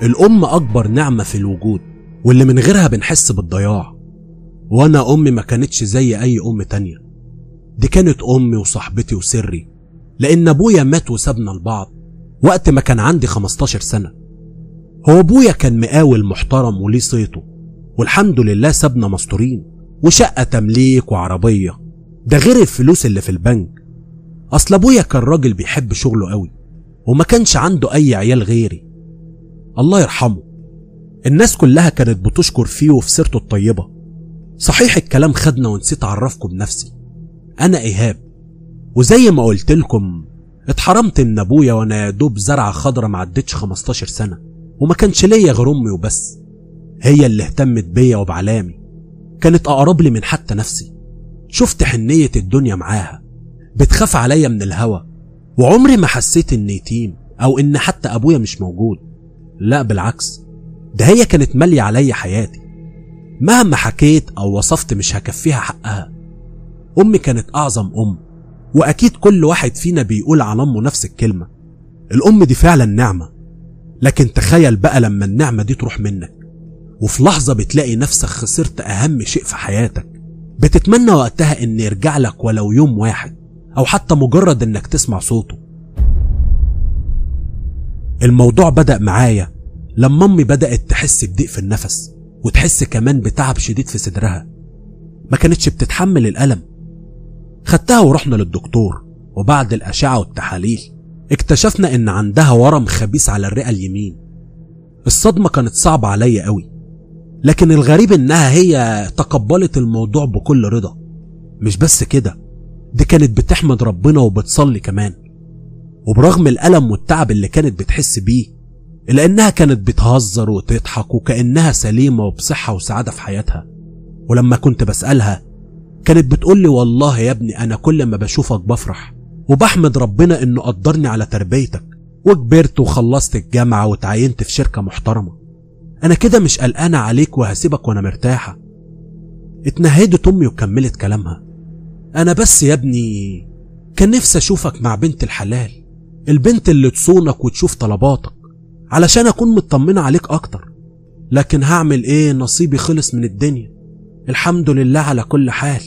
الأم أكبر نعمة في الوجود، واللي من غيرها بنحس بالضياع. وأنا أمي ما كانتش زي أي أم تانية، دي كانت أمي وصاحبتي وسري، لأن أبويا مات وسابنا لبعض وقت ما كان عندي 15 سنة. هو أبويا كان مقاول محترم وليه صيته، والحمد لله سابنا مستورين وشقة تمليك وعربية، ده غير الفلوس اللي في البنك. أصل أبويا كان راجل بيحب شغله قوي، وما كانش عنده أي عيال غيري، الله يرحمه. الناس كلها كانت بتشكر فيه وفي سيرته الطيبة. صحيح الكلام خدنا ونسيت أعرفكم بنفسي، أنا إيهاب، وزي ما قلت لكم اتحرمت من أبويا وأنا يا دوب زرعة خضرة ما عدتش 15 سنة، وما كانش ليا غير أمي وبس، هي اللي اهتمت بيا وبعلامي، كانت أقرب لي من حتى نفسي. شفت حنية الدنيا معاها، بتخاف عليا من الهوا، وعمري ما حسيت إني يتيم أو إن حتى أبويا مش موجود، لا بالعكس، ده هي كانت مالية عليا حياتي. مهما حكيت أو وصفت مش هكفيها حقها. أمي كانت أعظم أم، وأكيد كل واحد فينا بيقول عن أمه نفس الكلمة. الأم دي فعلا نعمة، لكن تخيل بقى لما النعمة دي تروح منك، وفي لحظة بتلاقي نفسك خسرت أهم شيء في حياتك، بتتمنى وقتها إن يرجع لك ولو يوم واحد، أو حتى مجرد إنك تسمع صوته. الموضوع بدأ معايا لما أمي بدأت تحس بضيق في النفس، وتحس كمان بتعب شديد في صدرها، ما كانتش بتتحمل الألم. خدتها ورحنا للدكتور، وبعد الأشعة والتحاليل اكتشفنا إن عندها ورم خبيث على الرئة اليمين. الصدمة كانت صعبة عليا قوي، لكن الغريب إنها هي تقبلت الموضوع بكل رضا. مش بس كده، دي كانت بتحمد ربنا وبتصلي كمان، وبرغم الألم والتعب اللي كانت بتحس بيه، إلا إنها كانت بتهزر وتضحك وكأنها سليمة وبصحة وسعادة في حياتها. ولما كنت بسألها كانت بتقولي والله يا ابني أنا كل ما بشوفك بفرح، وبحمد ربنا إنه قدرني على تربيتك، وكبرت وخلصت الجامعة وتعينت في شركة محترمة، أنا كده مش قلقانة عليك وهسيبك وأنا مرتاحة. اتنهدت أمي وكملت كلامها، أنا بس يا ابني كان نفسي أشوفك مع بنت الحلال، البنت اللي تصونك وتشوف طلباتك، علشان أكون مطمنة عليك أكتر، لكن هعمل إيه، نصيبي خلص من الدنيا، الحمد لله على كل حال.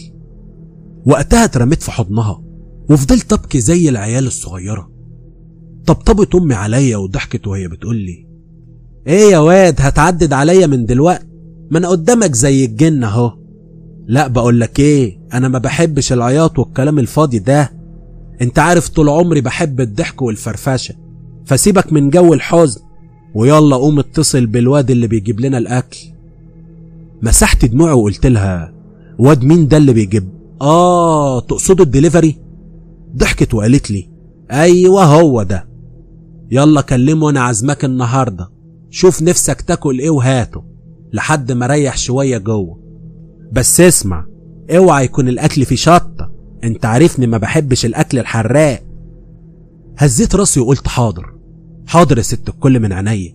وقتها اترميت في حضنها وفضلت أبكي زي العيال الصغيرة. طبطبت أمي عليا وضحكت وهي بتقولي إيه يا واد، هتعدد عليا من دلوقت، ما أنا قدامك زي الجن أهو. لا بقولك إيه، أنا ما بحبش العياط والكلام الفاضي ده، أنت عارف طول عمري بحب الضحك والفرفشة، فسيبك من جو الحزن، ويلا قوم اتصل بالواد اللي بيجيب لنا الأكل. مسحت دموعي وقلت لها واد مين ده اللي بيجيب؟ تقصد الدليفري؟ ضحكت وقالت لي ايوه هو ده، يلا كلمه وانا عازمك النهارده، شوف نفسك تاكل ايه وهاته لحد ما ريح شويه جوه، بس اسمع اوعى يكون الاكل فيه شطه، انت عارفني ما بحبش الاكل الحراق. هزيت راسي وقلت حاضر حاضر يا ست الكل من عينيا.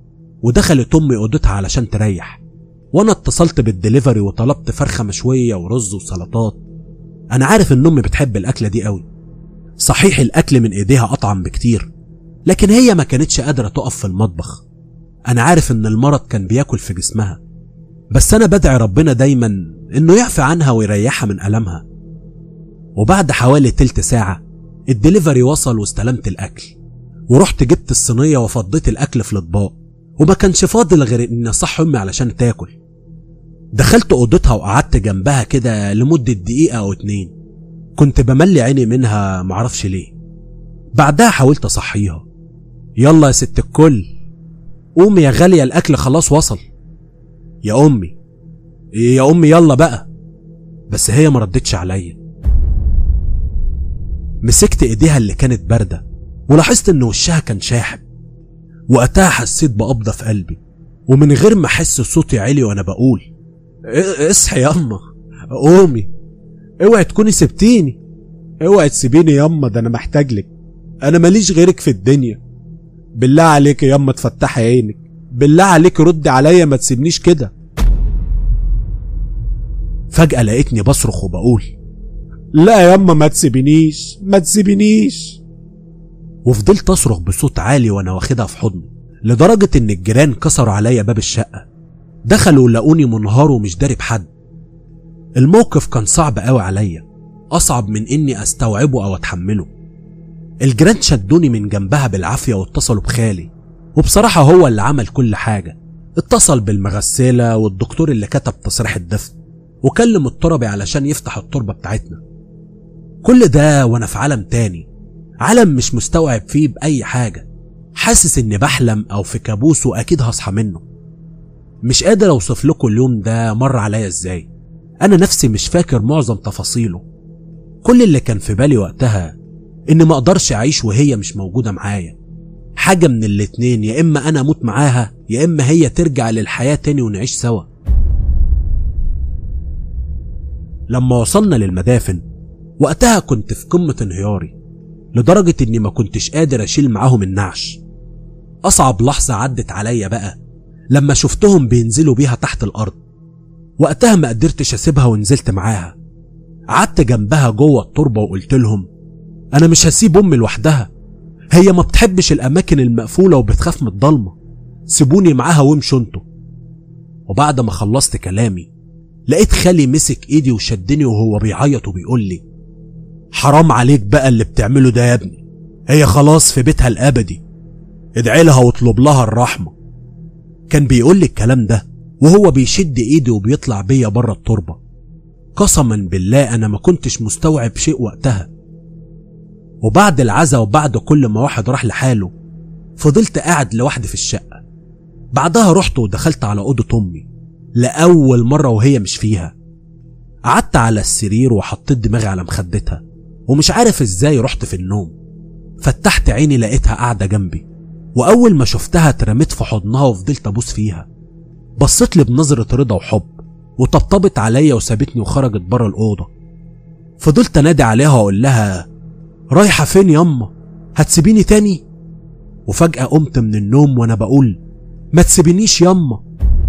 ودخلت امي اوضتها علشان تريح، وانا اتصلت بالدليفري وطلبت فرخه مشويه ورز وسلطات. انا عارف ان امي بتحب الاكله دي قوي، صحيح الاكل من ايديها اطعم بكتير، لكن هي ما كانتش قادره تقف في المطبخ. انا عارف ان المرض كان بياكل في جسمها، بس انا بدعي ربنا دايما انه يعفي عنها ويريحها من المها. وبعد حوالي تلت ساعه الدليفري وصل واستلمت الاكل، ورحت جبت الصينيه وفضيت الاكل في الاطباق، وما كانش فاضل غير اني اصحي امي علشان تاكل. دخلت اوضتها وقعدت جنبها كده لمده دقيقه او 2، كنت بملي عيني منها معرفش ليه. بعدها حاولت اصحيها، يلا يا ست الكل قومي يا غاليه الاكل خلاص وصل. يا امي يلا بقى، بس هي ما ردتش عليا. مسكت ايديها اللي كانت بارده ولاحظت ان وشها كان شاحب. وقتها حسيت بقبضه في قلبي، ومن غير ما احس صوتي عالي وانا بقول اصحي ياما قومي، اوعي تكوني سبتيني، اوعي تسيبيني ياما، ده انا محتاج لك، انا ماليش غيرك في الدنيا، بالله عليك ياما تفتحي عينك، بالله عليك ردي عليا ما تسيبنيش كده. فجأة لقيتني بصرخ وبقول لا ياما ما تسيبنيش ما تسيبنيش. وفضلت اصرخ بصوت عالي وانا واخدها في حضني، لدرجة ان الجيران كسروا عليا باب الشقة، دخلوا لقوني منهار ومش داري بحد. الموقف كان صعب قوي عليا، اصعب من اني استوعبه او اتحمله. الجيران شدوني من جنبها بالعافية واتصلوا بخالي، وبصراحة هو اللي عمل كل حاجة. اتصل بالمغسلة والدكتور اللي كتب تصريح الدفن، وكلم التربي علشان يفتح التربة بتاعتنا. كل ده وانا في عالم تاني، عالم مش مستوعب فيه بأي حاجة، حاسس اني بحلم او في كابوس واكيد هصحى منه. مش قادر اوصف لكم اليوم ده مر عليا ازاي، انا نفسي مش فاكر معظم تفاصيله. كل اللي كان في بالي وقتها ان ما اقدرش اعيش وهي مش موجودة معايا. حاجة من الاتنين، يا اما انا اموت معاها يا اما هي ترجع للحياة تاني ونعيش سوا. لما وصلنا للمدافن وقتها كنت في قمة انهياري، لدرجة اني ما كنتش قادر اشيل معاهم النعش. اصعب لحظة عدت عليا بقى لما شفتهم بينزلوا بيها تحت الارض. وقتها ما قدرتش اسيبها ونزلت معاها، قعدت جنبها جوه التربة وقلت لهم انا مش هسيب امي لوحدها، هي ما بتحبش الاماكن المقفولة وبتخاف من الضلمة، سيبوني معاها وامشوا انتوا. وبعد ما خلصت كلامي لقيت خالي مسك ايدي وشدني وهو بيعيط وبيقول لي حرام عليك بقى اللي بتعمله ده يا ابني، هي خلاص في بيتها الابدي، ادعي لها واطلب لها الرحمة. كان بيقول لي الكلام ده وهو بيشد ايدي وبيطلع بيا بره التربة. قسما بالله انا ما كنتش مستوعب شيء وقتها. وبعد العزا وبعد كل ما واحد راح لحاله فضلت قاعد لوحدي في الشقة. بعدها رحت ودخلت على أوضة أمي لأول مرة وهي مش فيها. قعدت على السرير وحطيت دماغي على مخدتها، ومش عارف ازاي رحت في النوم. فتحت عيني لقيتها قاعدة جنبي، وأول ما شفتها اترميت في حضنها وفضلت أبوس فيها. بصت لي بنظرة رضا وحب وطبطبت عليا وسابتني وخرجت بره الأوضة. فضلت انادي عليها واقول لها رايحة فين ياما، هتسيبيني تاني؟ وفجأة قمت من النوم وانا بقول ما تسيبينيش ياما.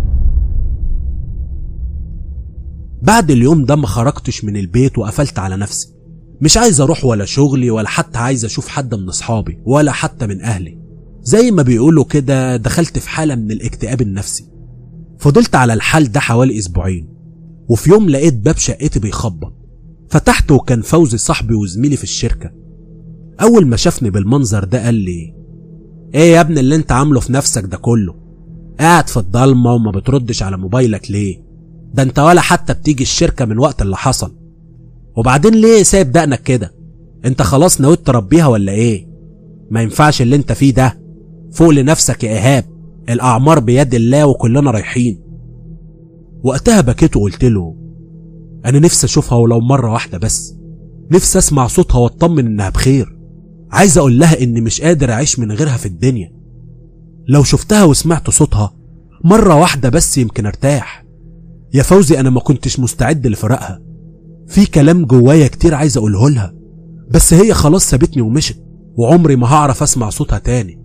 بعد اليوم ده ما خرجتش من البيت وقفلت على نفسي، مش عايز اروح ولا شغلي ولا حتى عايز اشوف حد من اصحابي ولا حتى من اهلي. زي ما بيقولوا كده دخلت في حالة من الاكتئاب النفسي. فضلت على الحال ده حوالي اسبوعين، وفي يوم لقيت باب شقتي بيخبط. فتحته وكان فوزي صاحبي وزميلي في الشركة. اول ما شافني بالمنظر ده قال لي ايه يا ابني اللي انت عامله في نفسك ده كله، قاعد في الضلمة وما بتردش على موبايلك ليه؟ ده انت ولا حتى بتيجي الشركة من وقت اللي حصل، وبعدين ليه سايب دقنك كده؟ انت خلاص نويت تربيها ولا ايه؟ ما ينفعش اللي انت فيه ده، فوق لنفسك يا ايهاب، الاعمار بيد الله وكلنا رايحين. وقتها بكيت وقلت له انا نفسي اشوفها ولو مرة واحدة بس، نفسي اسمع صوتها واطمن انها بخير. عايز اقول لها اني مش قادر اعيش من غيرها في الدنيا. لو شفتها وسمعت صوتها مرة واحدة بس يمكن ارتاح. يا فوزي انا ما كنتش مستعد لفراقها، في كلام جوايا كتير عايز اقوله لها، بس هي خلاص سابتني ومشت، وعمري ما هعرف اسمع صوتها تاني.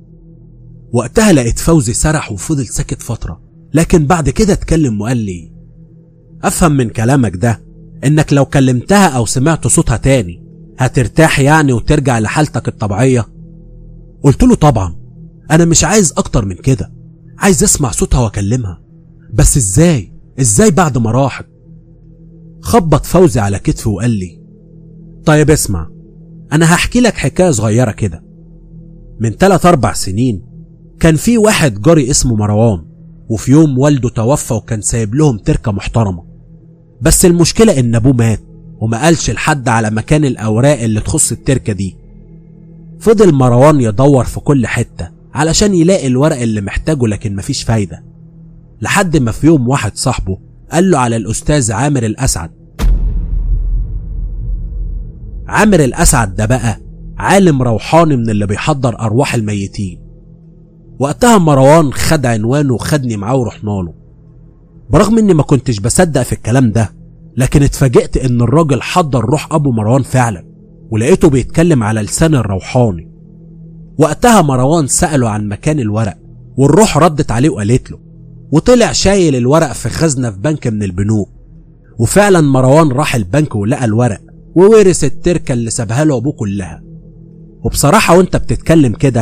وقتها لقيت فوزي سرح وفضل ساكت فترة، لكن بعد كده اتكلم وقال لي افهم من كلامك ده انك لو كلمتها او سمعت صوتها تاني هترتاح يعني وترجع لحالتك الطبيعية؟ قلت له طبعا، انا مش عايز اكتر من كده، عايز اسمع صوتها واكلمها، بس ازاي بعد ما راحت؟ خبط فوزي على كتفي وقال لي طيب اسمع، انا هحكي لك حكاية صغيرة كده. من 3-4 سنين كان في واحد جاري اسمه مروان، وفي يوم والده توفى وكان سايب لهم تركة محترمة. بس المشكلة ان ابوه مات وما قالش لحد على مكان الاوراق اللي تخص التركة دي. فضل مروان يدور في كل حتة علشان يلاقي الورق اللي محتاجه، لكن مفيش فايدة، لحد ما في يوم واحد صاحبه قال له على الاستاذ عامر الاسعد. عامر الاسعد ده بقى عالم روحاني من اللي بيحضر ارواح الميتين. وقتها مروان خد عنوانه وخدني معاه ورحنا له. برغم اني ما كنتش بصدق في الكلام ده، لكن اتفاجئت ان الراجل حضر روح ابو مروان فعلا، ولقيته بيتكلم على لسان الروحاني. وقتها مروان سأله عن مكان الورق، والروح ردت عليه وقالت له، وطلع شايل الورق في خزنة في بنك من البنوك. وفعلا مروان راح البنك ولقى الورق وورث التركة اللي سابها له ابوه كلها. وبصراحة وانت بتتكلم كده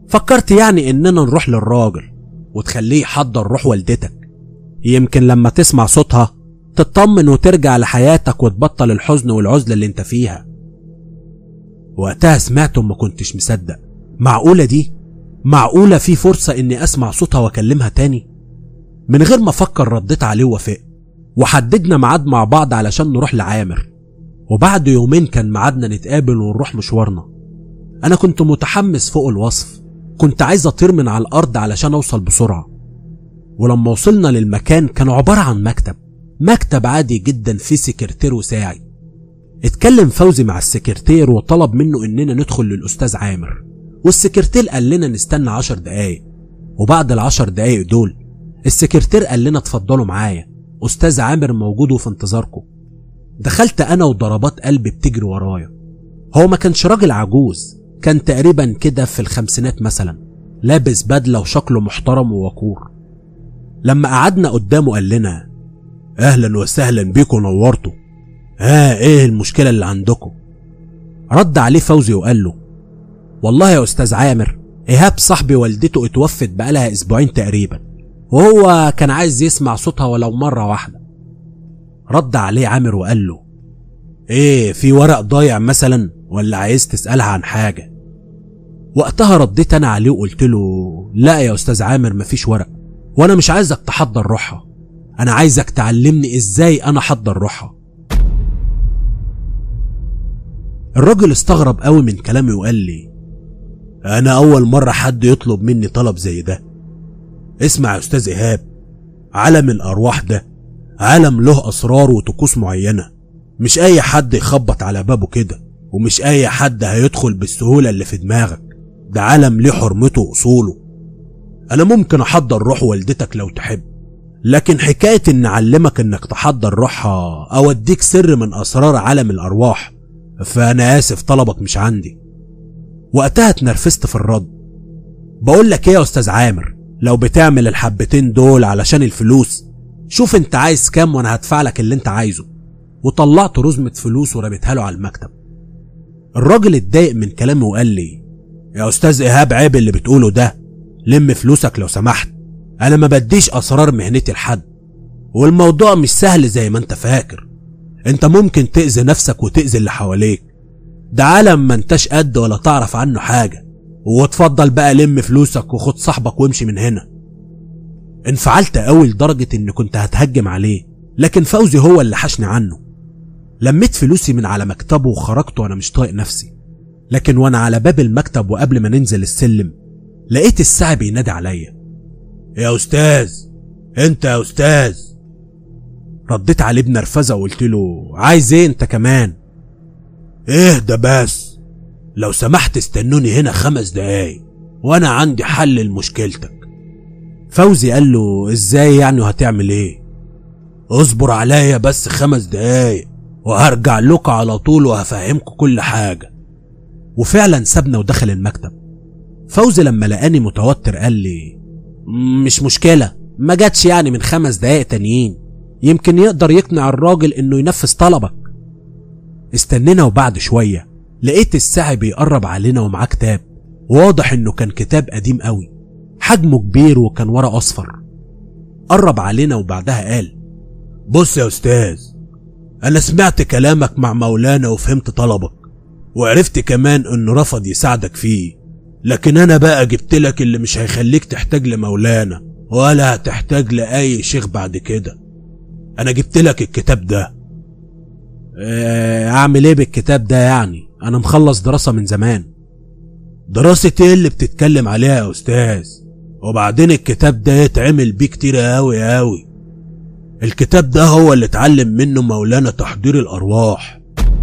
فكرت يعني اننا نروح للراجل وتخليه يحضر روح والدتك، يمكن لما تسمع صوتها تطمن وترجع لحياتك وتبطل الحزن والعزلة اللي انت فيها. وقتها سمعته وما كنتش مصدق. معقولة دي؟ معقولة في فرصة اني اسمع صوتها واكلمها تاني؟ من غير ما افكر رديت عليه ووافقت، وحددنا ميعاد مع بعض علشان نروح لعامر. وبعد يومين كان ميعادنا نتقابل ونروح مشوارنا. انا كنت متحمس فوق الوصف، كنت عايز اطير من على الارض علشان اوصل بسرعة. ولما وصلنا للمكان كان عبارة عن مكتب عادي جدا فيه سكرتير وساعي. اتكلم فوزي مع السكرتير وطلب منه اننا ندخل للاستاذ عامر، والسكرتير قال لنا نستنى 10 دقايق. وبعد ال10 دقايق دول السكرتير قال لنا اتفضلوا معايا، استاذ عامر موجود وفي انتظاركم. دخلت انا وضربات قلبي بتجري ورايا. هو ما كانش راجل عجوز، كان تقريبا كده في الخمسينات مثلا، لابس بدلة وشكله محترم ووقور. لما قعدنا قدامه قال لنا اهلا وسهلا بيكم، نورتوا. ايه المشكلة اللي عندكم؟ رد عليه فوزي وقال له والله يا استاذ عامر، ايهاب صاحبي والدته اتوفت بقالها اسبوعين تقريبا، وهو كان عايز يسمع صوتها ولو مرة واحدة. رد عليه عامر وقال له ايه، في ورق ضايع مثلا ولا عايز تسألها عن حاجة؟ وقتها رديت انا عليه وقلت له لا يا استاذ عامر، مفيش ورق، وانا مش عايزك تحضر روحها، انا عايزك تعلمني ازاي انا احضر روحها. الراجل استغرب قوي من كلامي وقال لي انا اول مرة حد يطلب مني طلب زي ده. اسمع يا استاذ ايهاب، عالم الارواح ده عالم له اسرار وطقوس معينة، مش اي حد يخبط على بابه كده، ومش اي حد هيدخل بالسهولة اللي في دماغك، ده عالم ليه حرمته واصوله. انا ممكن احضر روح والدتك لو تحب، لكن حكاية ان اعلمك انك تحضر روحها او اديك سر من اسرار عالم الارواح، فانا اسف، طلبك مش عندي. وقتها اتنرفزت في الرد. بقول لك ايه يا استاذ عامر، لو بتعمل الحبتين دول علشان الفلوس، شوف انت عايز كام وانا هدفع لك اللي انت عايزه. وطلعت رزمة فلوس ورميتها له على المكتب. الراجل اتضايق من كلامي وقال لي يا استاذ ايهاب، عيب اللي بتقوله ده، لم فلوسك لو سمحت، انا ما بديش اسرار مهنتي لحد، والموضوع مش سهل زي ما انت فاكر، انت ممكن تأذي نفسك وتأذي اللي حواليك، ده عالم ما انتش قد ولا تعرف عنه حاجة، واتفضل بقى لم فلوسك وخد صاحبك وامشي من هنا. انفعلت قوي لدرجة ان كنت هتهجم عليه، لكن فوزي هو اللي حشني عنه. لميت فلوسي من على مكتبه وخرجت وانا مش طايق نفسي. لكن وانا على باب المكتب وقبل ما ننزل السلم لقيت الساعي بينادي عليا يا استاذ، انت يا استاذ. رديت عليه بنرفزة وقلت له عايز ايه انت كمان؟ اهدى بس، لو سمحت استنوني هنا 5 دقايق وانا عندي حل لمشكلتك. فوزي قال له ازاي يعني وهتعمل ايه؟ اصبر عليا بس 5 دقايق وهرجع لك على طول وهفهمكم كل حاجة. وفعلا سابنا ودخل المكتب. فوزي لما لقاني متوتر قال لي مش مشكلة، ما جاتش يعني من 5 دقايق تانيين، يمكن يقدر يقنع الراجل انه ينفذ طلبك. استنينا وبعد شوية لقيت الساعي بيقرب علينا ومعاه كتاب، واضح انه كان كتاب قديم قوي، حجمه كبير وكان ورق اصفر. قرب علينا وبعدها قال بص يا استاذ، انا سمعت كلامك مع مولانا وفهمت طلبك، وعرفت كمان انه رفض يساعدك فيه، لكن انا بقى جبت لك اللي مش هيخليك تحتاج لمولانا ولا هتحتاج لاي شيخ بعد كده. انا جبت لك الكتاب ده. اعمل ايه بالكتاب ده يعني؟ انا مخلص دراسة من زمان. دراسة ايه اللي بتتكلم عليها يا استاذ؟ وبعدين الكتاب ده يتعمل بيه كتير قوي قوي. الكتاب ده هو اللي اتعلم منه مولانا تحضير الارواح.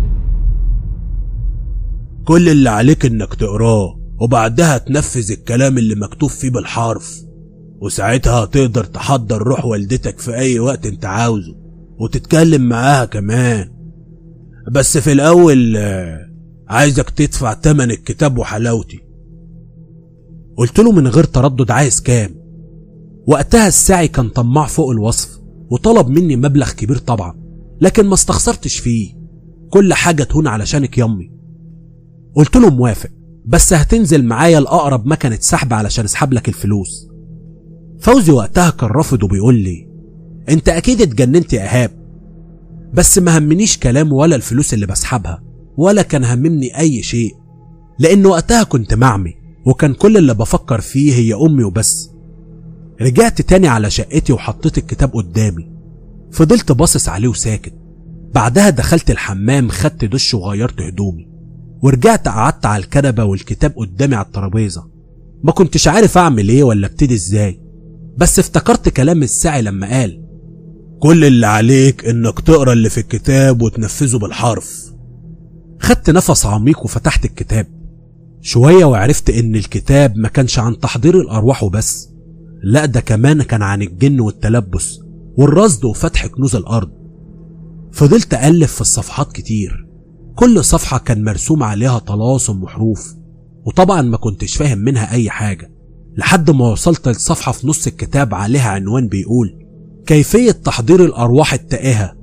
كل اللي عليك انك تقراه وبعدها تنفذ الكلام اللي مكتوب فيه بالحرف، وساعتها هتقدر تحضر روح والدتك في اي وقت انت عاوزه وتتكلم معاها كمان. بس في الاول عايزك تدفع تمن الكتاب وحلاوتي. قلت له من غير تردد عايز كام؟ وقتها الساعي كان طماع فوق الوصف وطلب مني مبلغ كبير طبعا، لكن ما استخسرتش فيه، كل حاجة تهون علشانك يمي. قلت له موافق، بس هتنزل معايا لأقرب مكنة سحب علشان اسحب لك الفلوس. فوزي وقتها كان رافض وبيقول لي انت اكيد اتجننت يا ايهاب. بس ما همنيش كلامه ولا الفلوس اللي بسحبها، ولا كان هممني اي شيء، لان وقتها كنت معمي وكان كل اللي بفكر فيه هي امي وبس. رجعت تاني على شقتي وحطيت الكتاب قدامي، فضلت باصص عليه وساكت. بعدها دخلت الحمام، خدت دش وغيرت هدومي، ورجعت قعدت على الكنبة والكتاب قدامي على الترابيزة. ما كنتش عارف اعمل ايه ولا ابتدي ازاي، بس افتكرت كلام الساعي لما قال كل اللي عليك انك تقرا اللي في الكتاب وتنفذه بالحرف. خدت نفس عميق وفتحت الكتاب شوية وعرفت ان الكتاب ما كانش عن تحضير الارواح وبس، لا ده كمان كان عن الجن والتلبس والرصد وفتح كنوز الارض. فضلت ألف في الصفحات كتير، كل صفحة كان مرسوم عليها طلاسم وحروف، وطبعا ما كنتش فاهم منها اي حاجة، لحد ما وصلت لصفحة في نص الكتاب عليها عنوان بيقول كيفية تحضير الارواح التائهة.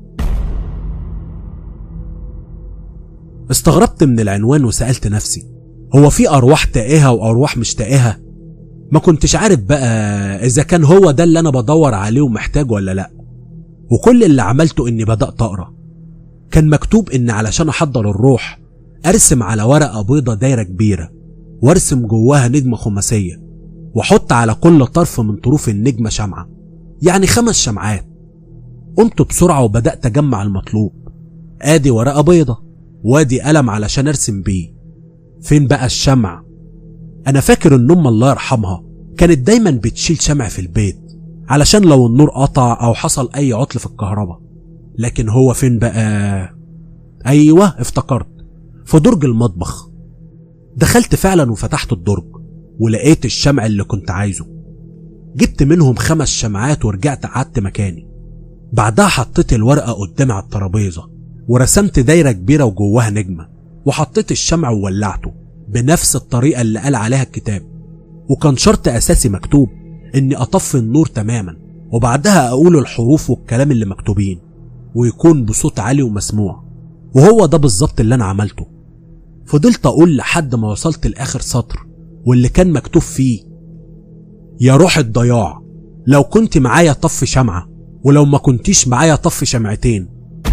استغربت من العنوان وسألت نفسي هو في ارواح تائهة وارواح مش تائهة؟ ما كنتش عارف بقى اذا كان هو ده اللي انا بدور عليه ومحتاجه ولا لا. وكل اللي عملته اني بدأت اقرا. كان مكتوب ان علشان احضر الروح ارسم على ورقة بيضة دايرة كبيرة، وارسم جواها نجمة خماسية، واحط على كل طرف من طروف النجمة شمعة، يعني 5 شمعات. قمت بسرعة وبدأت اجمع المطلوب، ادي ورقة بيضة وادي قلم علشان ارسم بيه. فين بقى الشمع؟ انا فاكر ان ام الله يرحمها كانت دايما بتشيل شمع في البيت علشان لو النور قطع او حصل اي عطل في الكهرباء، لكن هو فين بقى؟ ايوه افتكرت، في درج المطبخ. دخلت فعلا وفتحت الدرج ولقيت الشمع اللي كنت عايزه. جبت منهم 5 شمعات ورجعت قعدت مكاني. بعدها حطيت الورقة قدامي على الترابيزة ورسمت دايرة كبيرة وجواها نجمة، وحطيت الشمع وولعته بنفس الطريقة اللي قال عليها الكتاب. وكان شرط اساسي مكتوب اني اطفي النور تماما، وبعدها اقول الحروف والكلام اللي مكتوبين، ويكون بصوت عالي ومسموع. وهو ده بالظبط اللي انا عملته. فضلت اقول لحد ما وصلت لاخر سطر واللي كان مكتوب فيه يا روح الضياع، لو كنت معايا طفي شمعة، ولو ما كنتيش معايا طفي شمعتين.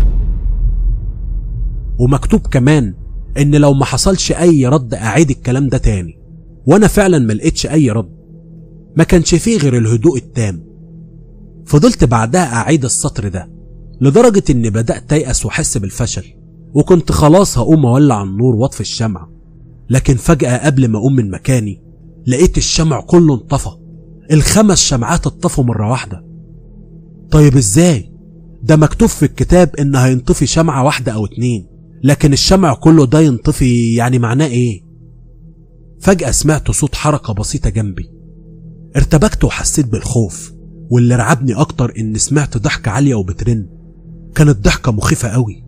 ومكتوب كمان ان لو ما حصلش اي رد اعيد الكلام ده تاني. وانا فعلا ما لقيتش اي رد، ما كانش فيه غير الهدوء التام. فضلت بعدها اعيد السطر ده لدرجة اني بدأت ايأس واحس بالفشل، وكنت خلاص هقوم اولع النور واطفي الشمع. لكن فجأة قبل ما اقوم من مكاني لقيت الشمع كله انطفى، 5 شمعات اتطفوا مرة واحدة. طيب ازاي؟ ده مكتوب في الكتاب ان هينطفي شمعة واحدة او 2، لكن الشمع كله ده ينطفي، يعني معناه ايه؟ فجأة سمعت صوت حركة بسيطة جنبي، ارتبكت وحسيت بالخوف، واللي رعبني اكتر ان سمعت ضحكة عالية وبترن. كانت ضحكة مخيفة قوي.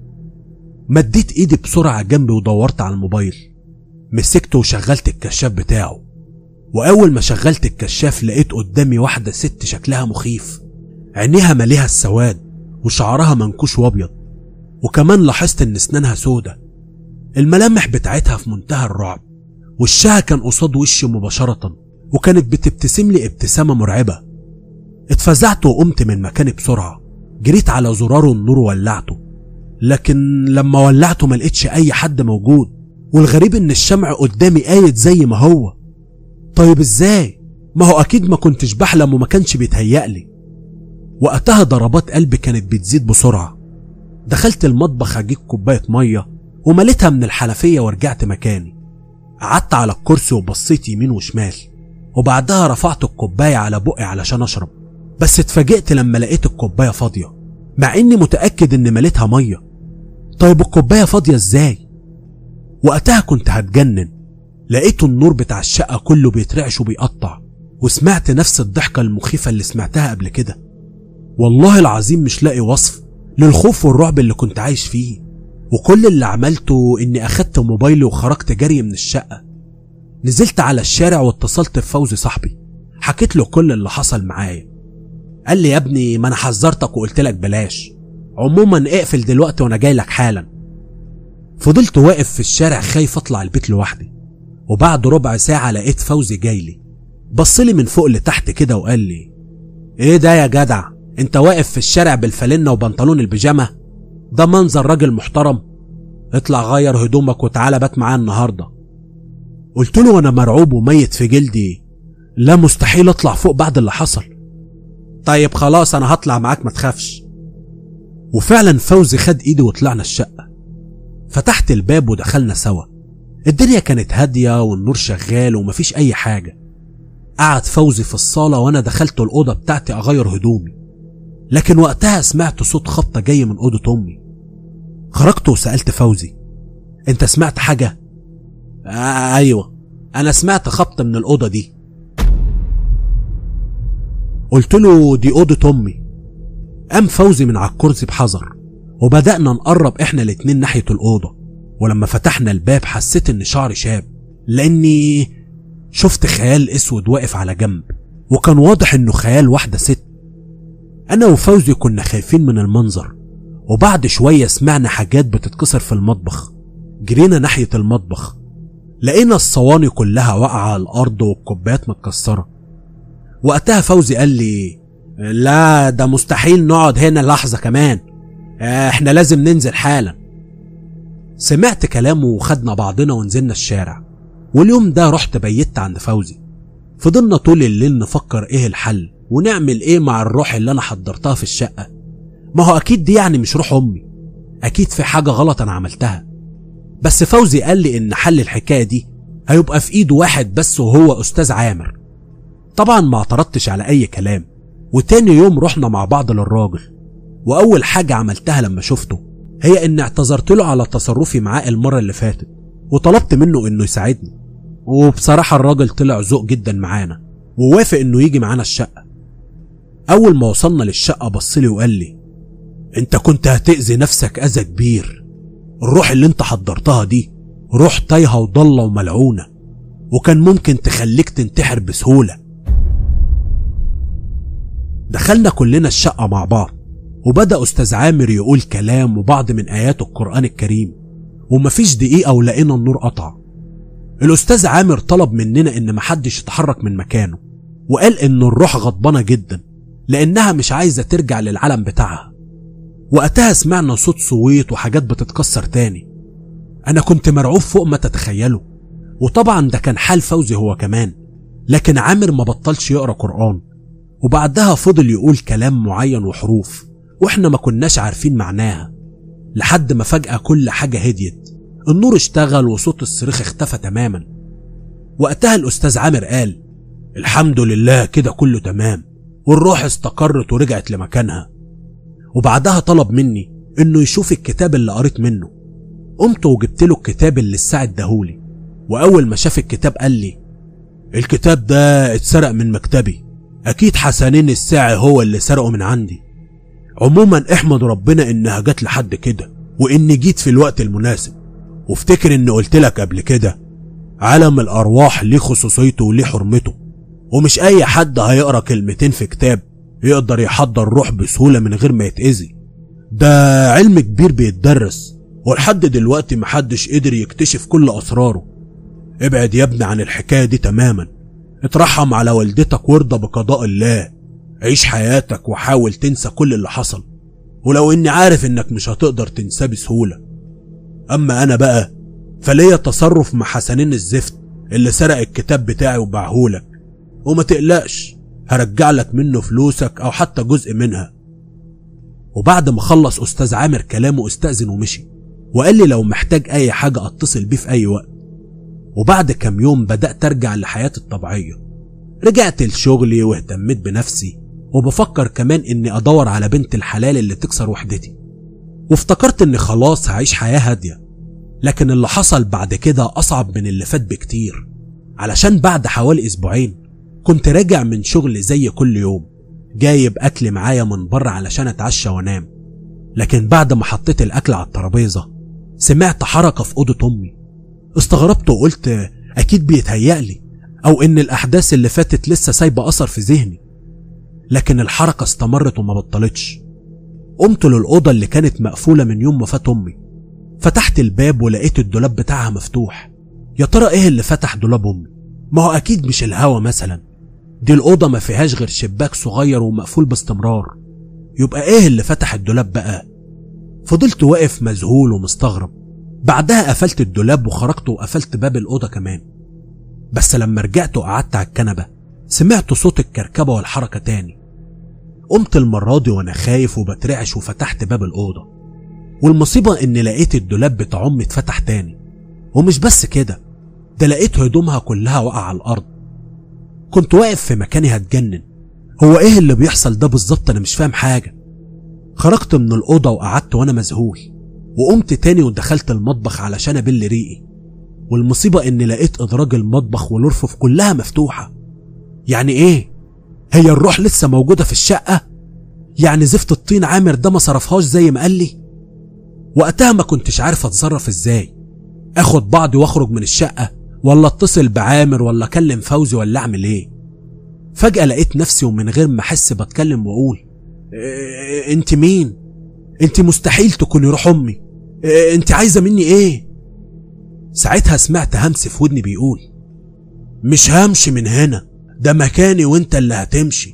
مديت ايدي بسرعة جنبي ودورت على الموبايل، مسكته وشغلت الكشاف بتاعه. واول ما شغلت الكشاف لقيت قدامي واحدة ست شكلها مخيف، عينيها مليها السواد وشعرها منكوش وابيض، وكمان لاحظت ان اسنانها سودة. الملامح بتاعتها في منتهى الرعب، وشها كان قصاد وشي مباشرة، وكانت بتبتسم لي ابتسامة مرعبة. اتفزعت وقمت من مكاني بسرعة، جريت على زرار النور وولعته، لكن لما ولعته ما لقيتش اي حد موجود، والغريب ان الشمع قدامي قايد زي ما هو. طيب ازاي؟ ما هو اكيد ما كنتش بحلم وما كانش بيتهيألي. وقتها ضربات قلبي كانت بتزيد بسرعة. دخلت المطبخ اجيب كوباية مية ومليتها من الحنفية ورجعت مكاني. قعدت على الكرسي وبصيت يمين وشمال، وبعدها رفعت الكوباية على بقي علشان اشرب، بس اتفاجئت لما لقيت الكوباية فاضية، مع اني متأكد ان مليتها مية. طيب الكوباية فاضية ازاي؟ وقتها كنت هتجنن. لقيت النور بتاع الشقة كله بيترعش وبيقطع، وسمعت نفس الضحكة المخيفة اللي سمعتها قبل كده. والله العظيم مش لاقي وصف للخوف والرعب اللي كنت عايش فيه. وكل اللي عملته اني اخدت موبايلي وخرجت جري من الشقة. نزلت على الشارع واتصلت بفوزي صاحبي، حكيت له كل اللي حصل معايا. قال لي يا ابني ما انا حذرتك وقلت لك بلاش، عموما اقفل دلوقتي وانا جاي لك حالا. فضلت واقف في الشارع خايف اطلع البيت لوحدي، وبعد ربع ساعة لقيت فوزي جايلي، بصلي من فوق لتحت كده وقال لي: ايه ده يا جدع، انت واقف في الشارع بالفالنة وبنطلون البيجامة؟ ده منظر راجل محترم؟ اطلع غير هدومك وتعالى بات معايا النهارده. قلت له وانا مرعوب وميت في جلدي: لا مستحيل اطلع فوق بعد اللي حصل. طيب خلاص انا هطلع معاك ما تخافش. وفعلا فوزي خد ايدي وطلعنا الشقة، فتحت الباب ودخلنا سوا. الدنيا كانت هادية والنور شغال ومفيش اي حاجة. قعد فوزي في الصالة وانا دخلت الأوضة بتاعتي اغير هدومي، لكن وقتها سمعت صوت خبطة جاي من أوضة امي. خرجت وسألت فوزي: انت سمعت حاجة؟ ايوه انا سمعت خبط من الأوضة دي. قلت له: دي أوضة امي. قام فوزي من على الكرسي بحذر، وبدأنا نقرب احنا الاتنين ناحية الأوضة. ولما فتحنا الباب حسيت ان شعري شاب، لاني شفت خيال اسود واقف على جنب، وكان واضح انه خيال واحدة ست. انا وفوزي كنا خايفين من المنظر، وبعد شوية سمعنا حاجات بتتكسر في المطبخ. جرينا ناحية المطبخ، لقينا الصواني كلها واقعة على الارض والكوبايات متكسرة. وقتها فوزي قال لي: لا ده مستحيل نقعد هنا لحظة كمان، احنا لازم ننزل حالا. سمعت كلامه وخدنا بعضنا ونزلنا الشارع. واليوم ده رحت بيت عند فوزي. فضلنا طول الليل نفكر ايه الحل ونعمل ايه مع الروح اللي انا حضرتها في الشقة. ما هو اكيد دي يعني مش روح امي، اكيد في حاجة غلط انا عملتها. بس فوزي قال لي ان حل الحكاية دي هيبقى في ايد واحد بس، وهو استاذ عامر. طبعا ما اعترضتش على اي كلام. وتاني يوم رحنا مع بعض للراجل، واول حاجة عملتها لما شفته هي ان اعتذرت له على تصرفي معاه المرة اللي فاتت، وطلبت منه انه يساعدني. وبصراحة الراجل طلع ذوق جدا معانا، ووافق انه يجي معانا الشقة. اول ما وصلنا للشقة بصلي وقال لي: انت كنت هتأذي نفسك اذى كبير. الروح اللي انت حضرتها دي روح تايهة وضالة وملعونة، وكان ممكن تخليك تنتحر بسهولة. دخلنا كلنا الشقة مع بعض، وبدأ أستاذ عامر يقول كلام وبعض من آيات القرآن الكريم، ومفيش دقيقة ولقينا النور قطع. الأستاذ عامر طلب مننا إن محدش يتحرك من مكانه، وقال إن الروح غضبانة جدا لأنها مش عايزة ترجع للعالم بتاعها. وقتها سمعنا صوت صويت وحاجات بتتكسر تاني. أنا كنت مرعوب فوق ما تتخيلوا، وطبعا ده كان حال فوزي هو كمان. لكن عامر ما بطلش يقرأ قرآن، وبعدها فضل يقول كلام معين وحروف واحنا ما كناش عارفين معناها، لحد ما فجأة كل حاجة هديت. النور اشتغل وصوت الصريخ اختفى تماما. وقتها الأستاذ عامر قال: الحمد لله كده كله تمام، والروح استقرت ورجعت لمكانها. وبعدها طلب مني انه يشوف الكتاب اللي قريت منه. قمت وجبت له الكتاب اللي الساعد دهولي، واول ما شاف الكتاب قال لي: الكتاب ده اتسرق من مكتبي، اكيد حسنين الساعي هو اللي سرقه من عندي. عموما احمد ربنا انها جت لحد كده، واني جيت في الوقت المناسب. وافتكر اني قلت لك قبل كده، عالم الارواح ليه خصوصيته وليه حرمته، ومش اي حد هيقرا كلمتين في كتاب يقدر يحضر روح بسهولة من غير ما يتأذي. ده علم كبير بيتدرس، ولحد دلوقتي محدش قدر يكتشف كل اسراره. ابعد يا ابني عن الحكاية دي تماما، اترحم على والدتك وارضى بقضاء الله. عيش حياتك وحاول تنسى كل اللي حصل، ولو اني عارف انك مش هتقدر تنساه بسهولة. اما انا بقى فليا تصرف مع حسنين الزفت اللي سرق الكتاب بتاعي وباعهولك، وما تقلقش هرجع لك منه فلوسك او حتى جزء منها. وبعد ما خلص استاذ عامر كلامه استأذن ومشي، وقال لي لو محتاج اي حاجة اتصل بيه في اي وقت. وبعد كام يوم بدأت ارجع لحياتي الطبيعية. رجعت لشغلي واهتميت بنفسي، وبفكر كمان اني ادور على بنت الحلال اللي تكسر وحدتي. وافتكرت اني خلاص هعيش حياة هادية. لكن اللي حصل بعد كده اصعب من اللي فات بكتير، علشان بعد حوالي اسبوعين كنت راجع من شغل زي كل يوم، جايب اكل معايا من بره علشان اتعشى وانام. لكن بعد ما حطيت الاكل على الترابيزة سمعت حركة في اوضة امي. استغربت وقلت اكيد بيتهيألي، او ان الاحداث اللي فاتت لسه سايبه اثر في ذهني. لكن الحركة استمرت وما بطلتش. قمت للأوضة اللي كانت مقفولة من يوم ما فات امي، فتحت الباب ولقيت الدولاب بتاعها مفتوح. يا ترى ايه اللي فتح دولاب امي؟ ما هو اكيد مش الهوا مثلا، دي الأوضة ما فيهاش غير شباك صغير ومقفول باستمرار، يبقى ايه اللي فتح الدولاب بقى؟ فضلت واقف مذهول ومستغرب. بعدها قفلت الدولاب وخرجت وقفلت باب الأوضة كمان. بس لما رجعت وقعدت على الكنبة سمعت صوت الكركبة والحركة تاني. قمت المرة دي وانا خايف وبترعش وفتحت باب الأوضة، والمصيبة ان لقيت الدولاب بتاع امي اتفتح تاني. ومش بس كده، ده لقيت هدومها كلها وقع على الأرض. كنت واقف في مكاني هتجنن، هو ايه اللي بيحصل ده بالظبط؟ انا مش فاهم حاجة. خرجت من الأوضة وقعدت وانا مذهول، وقمت تاني ودخلت المطبخ علشان ابل ريقي. والمصيبة ان لقيت ادراج المطبخ والرفوف كلها مفتوحة. يعني ايه؟ هي الروح لسه موجودة في الشقة؟ يعني زفت الطين عامر ده ما صرفهاش زي ما قال لي؟ وقتها ما كنتش عارف اتصرف ازاي، اخد بعضي واخرج من الشقة ولا اتصل بعامر ولا اكلم فوزي ولا اعمل ايه؟ فجأة لقيت نفسي ومن غير ما احس بتكلم واقول انت مين؟ انت مستحيل تكوني روح امي، انت عايزة مني ايه؟ ساعتها سمعت همس في ودني بيقول مش همشي من هنا، ده مكاني وانت اللي هتمشي.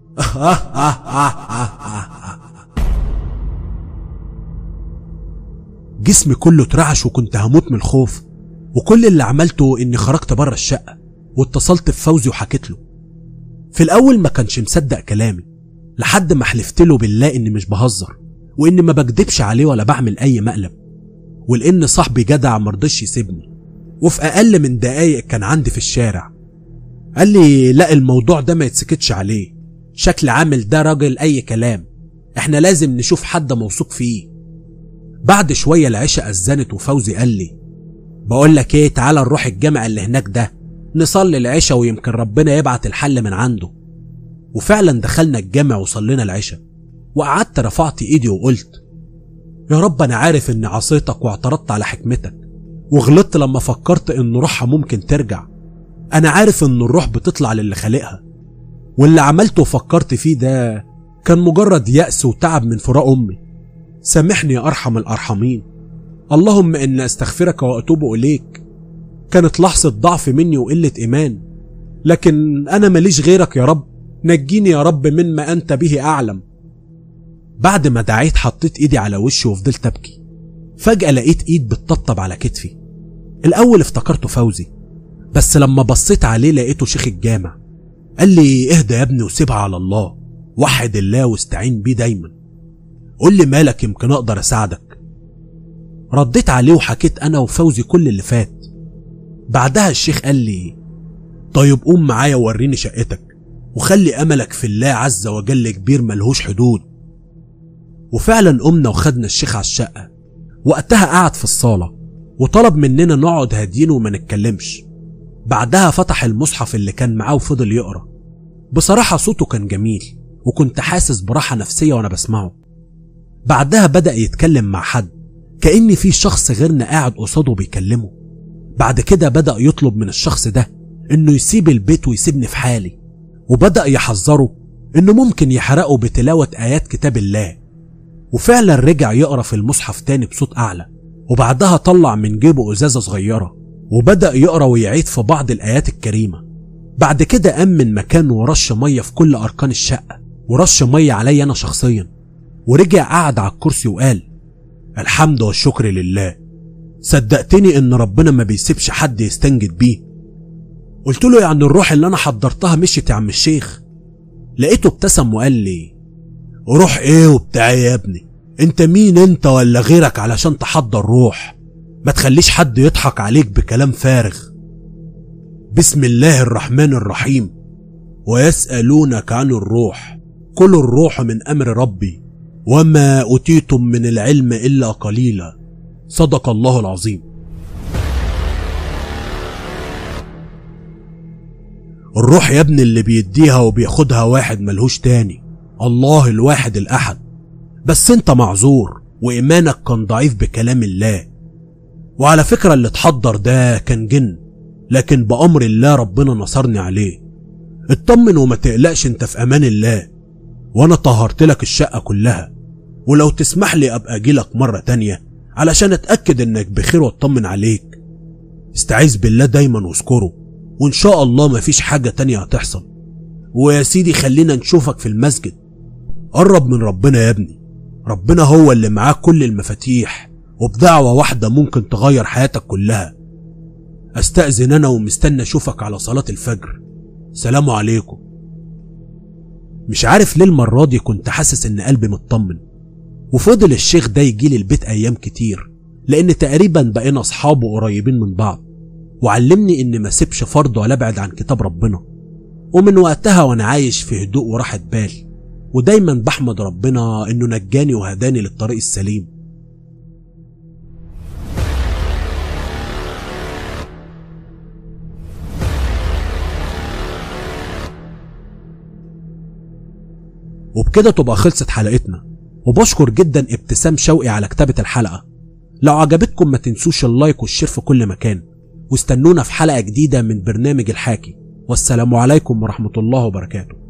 جسمي كله اترعش وكنت هموت من الخوف، وكل اللي عملته اني خرجت بره الشقة واتصلت بفوزي وحكيت له. في الاول ما كانش مصدق كلامي، لحد ما حلفت له بالله اني مش بهزر واني ما بكدبش عليه ولا بعمل اي مقلب، ولان صاحبي جدع مرضيش يسيبني. وفي اقل من دقايق كان عندي في الشارع. قال لي لا، الموضوع ده ما يتسكتش عليه، شكل عامل ده راجل اي كلام، احنا لازم نشوف حد موثوق فيه. بعد شوية العشاء أذنت وفوزي قال لي بقول لك ايه، تعالى نروح الجامع اللي هناك ده نصلي العشاء ويمكن ربنا يبعت الحل من عنده. وفعلا دخلنا الجامع وصلينا العشاء، وقعدت رفعت ايدي وقلت يا رب انا عارف اني عصيتك واعترضت على حكمتك وغلطت لما فكرت ان روحها ممكن ترجع. انا عارف ان الروح بتطلع للي خالقها، واللي عملته وفكرت فيه ده كان مجرد يأس وتعب من فراق امي. سامحني يا ارحم الارحمين، اللهم اني استغفرك واتوب اليك. كانت لحظة ضعف مني وقلة ايمان، لكن انا ماليش غيرك يا رب، نجيني يا رب مما انت به اعلم. بعد ما دعيت حطيت ايدي على وشي وفضلت ابكي. فجأة لقيت ايد بتطبطب على كتفي. الاول افتكرته فوزي، بس لما بصيت عليه لقيته شيخ الجامع. قال لي اهدى يا ابني وسيبها على الله، وحد الله واستعين بيه دايما، قول لي مالك يمكن اقدر اساعدك. رديت عليه وحكيت انا وفوزي كل اللي فات. بعدها الشيخ قال لي طيب قوم معايا ووريني شقتك، وخلي املك في الله عز وجل كبير ملهوش حدود. وفعلا قمنا وخدنا الشيخ على الشقة. وقتها قعد في الصالة وطلب مننا نقعد هاديين وما نتكلمش. بعدها فتح المصحف اللي كان معاه وفضل يقرأ. بصراحة صوته كان جميل وكنت حاسس براحة نفسية وانا بسمعه. بعدها بدأ يتكلم مع حد كأن في شخص غيرنا قاعد قصاده بيكلمه. بعد كده بدأ يطلب من الشخص ده انه يسيب البيت ويسيبني في حالي، وبدأ يحذره انه ممكن يحرقه بتلاوة آيات كتاب الله. وفعلا رجع يقرأ في المصحف تاني بصوت أعلى، وبعدها طلع من جيبه إزازة صغيرة وبدأ يقرأ ويعيد في بعض الآيات الكريمة. بعد كده قام من مكانه ورش مية في كل أركان الشقة، ورش مية علي أنا شخصيا، ورجع قعد على الكرسي وقال الحمد والشكر لله، صدقتني ان ربنا ما بيسيبش حد يستنجد بيه. قلت له يعني الروح اللي انا حضرتها مشيت يا عم الشيخ؟ لقيته ابتسم وقال لي روح ايه وبتاع يا ابني، انت مين انت ولا غيرك علشان تحضر روح؟ ما تخليش حد يضحك عليك بكلام فارغ. بسم الله الرحمن الرحيم، ويسألونك عن الروح قل الروح من امر ربي وما أوتيتم من العلم إلا قليلا، صدق الله العظيم. الروح يا ابني اللي بيديها وبياخدها واحد ملهوش تاني، الله الواحد الأحد. بس انت معذور وإيمانك كان ضعيف بكلام الله. وعلى فكرة اللي اتحضر ده كان جن، لكن بأمر الله ربنا نصرني عليه. اطمن وما تقلقش، انت في أمان الله، وانا طهرت لك الشقة كلها، ولو تسمح لي ابقى اجيلك مرة تانية علشان اتأكد انك بخير واطمن عليك. استعيذ بالله دايما واذكره، وان شاء الله مفيش حاجة تانية هتحصل. ويا سيدي خلينا نشوفك في المسجد. قرب من ربنا يا ابني، ربنا هو اللي معاه كل المفاتيح، وبدعوة واحدة ممكن تغير حياتك كلها. استأذن انا ومستنى اشوفك على صلاة الفجر. سلام عليكم. مش عارف ليه المرة دي كنت حاسس ان قلبي مطمن. وفضل الشيخ ده يجيلي البيت ايام كتير، لان تقريبا بقينا اصحاب وقريبين من بعض، وعلمني ان ما سيبش فرض ولا ابعد عن كتاب ربنا. ومن وقتها وانا عايش في هدوء وراحة بال، ودايما بحمد ربنا انه نجاني وهداني للطريق السليم. وبكده تبقى خلصت حلقتنا، وبشكر جدا ابتسام شوقي على كتابة الحلقة. لو عجبتكم ما تنسوش اللايك والشير في كل مكان، واستنونا في حلقة جديدة من برنامج الحاكي. والسلام عليكم ورحمة الله وبركاته.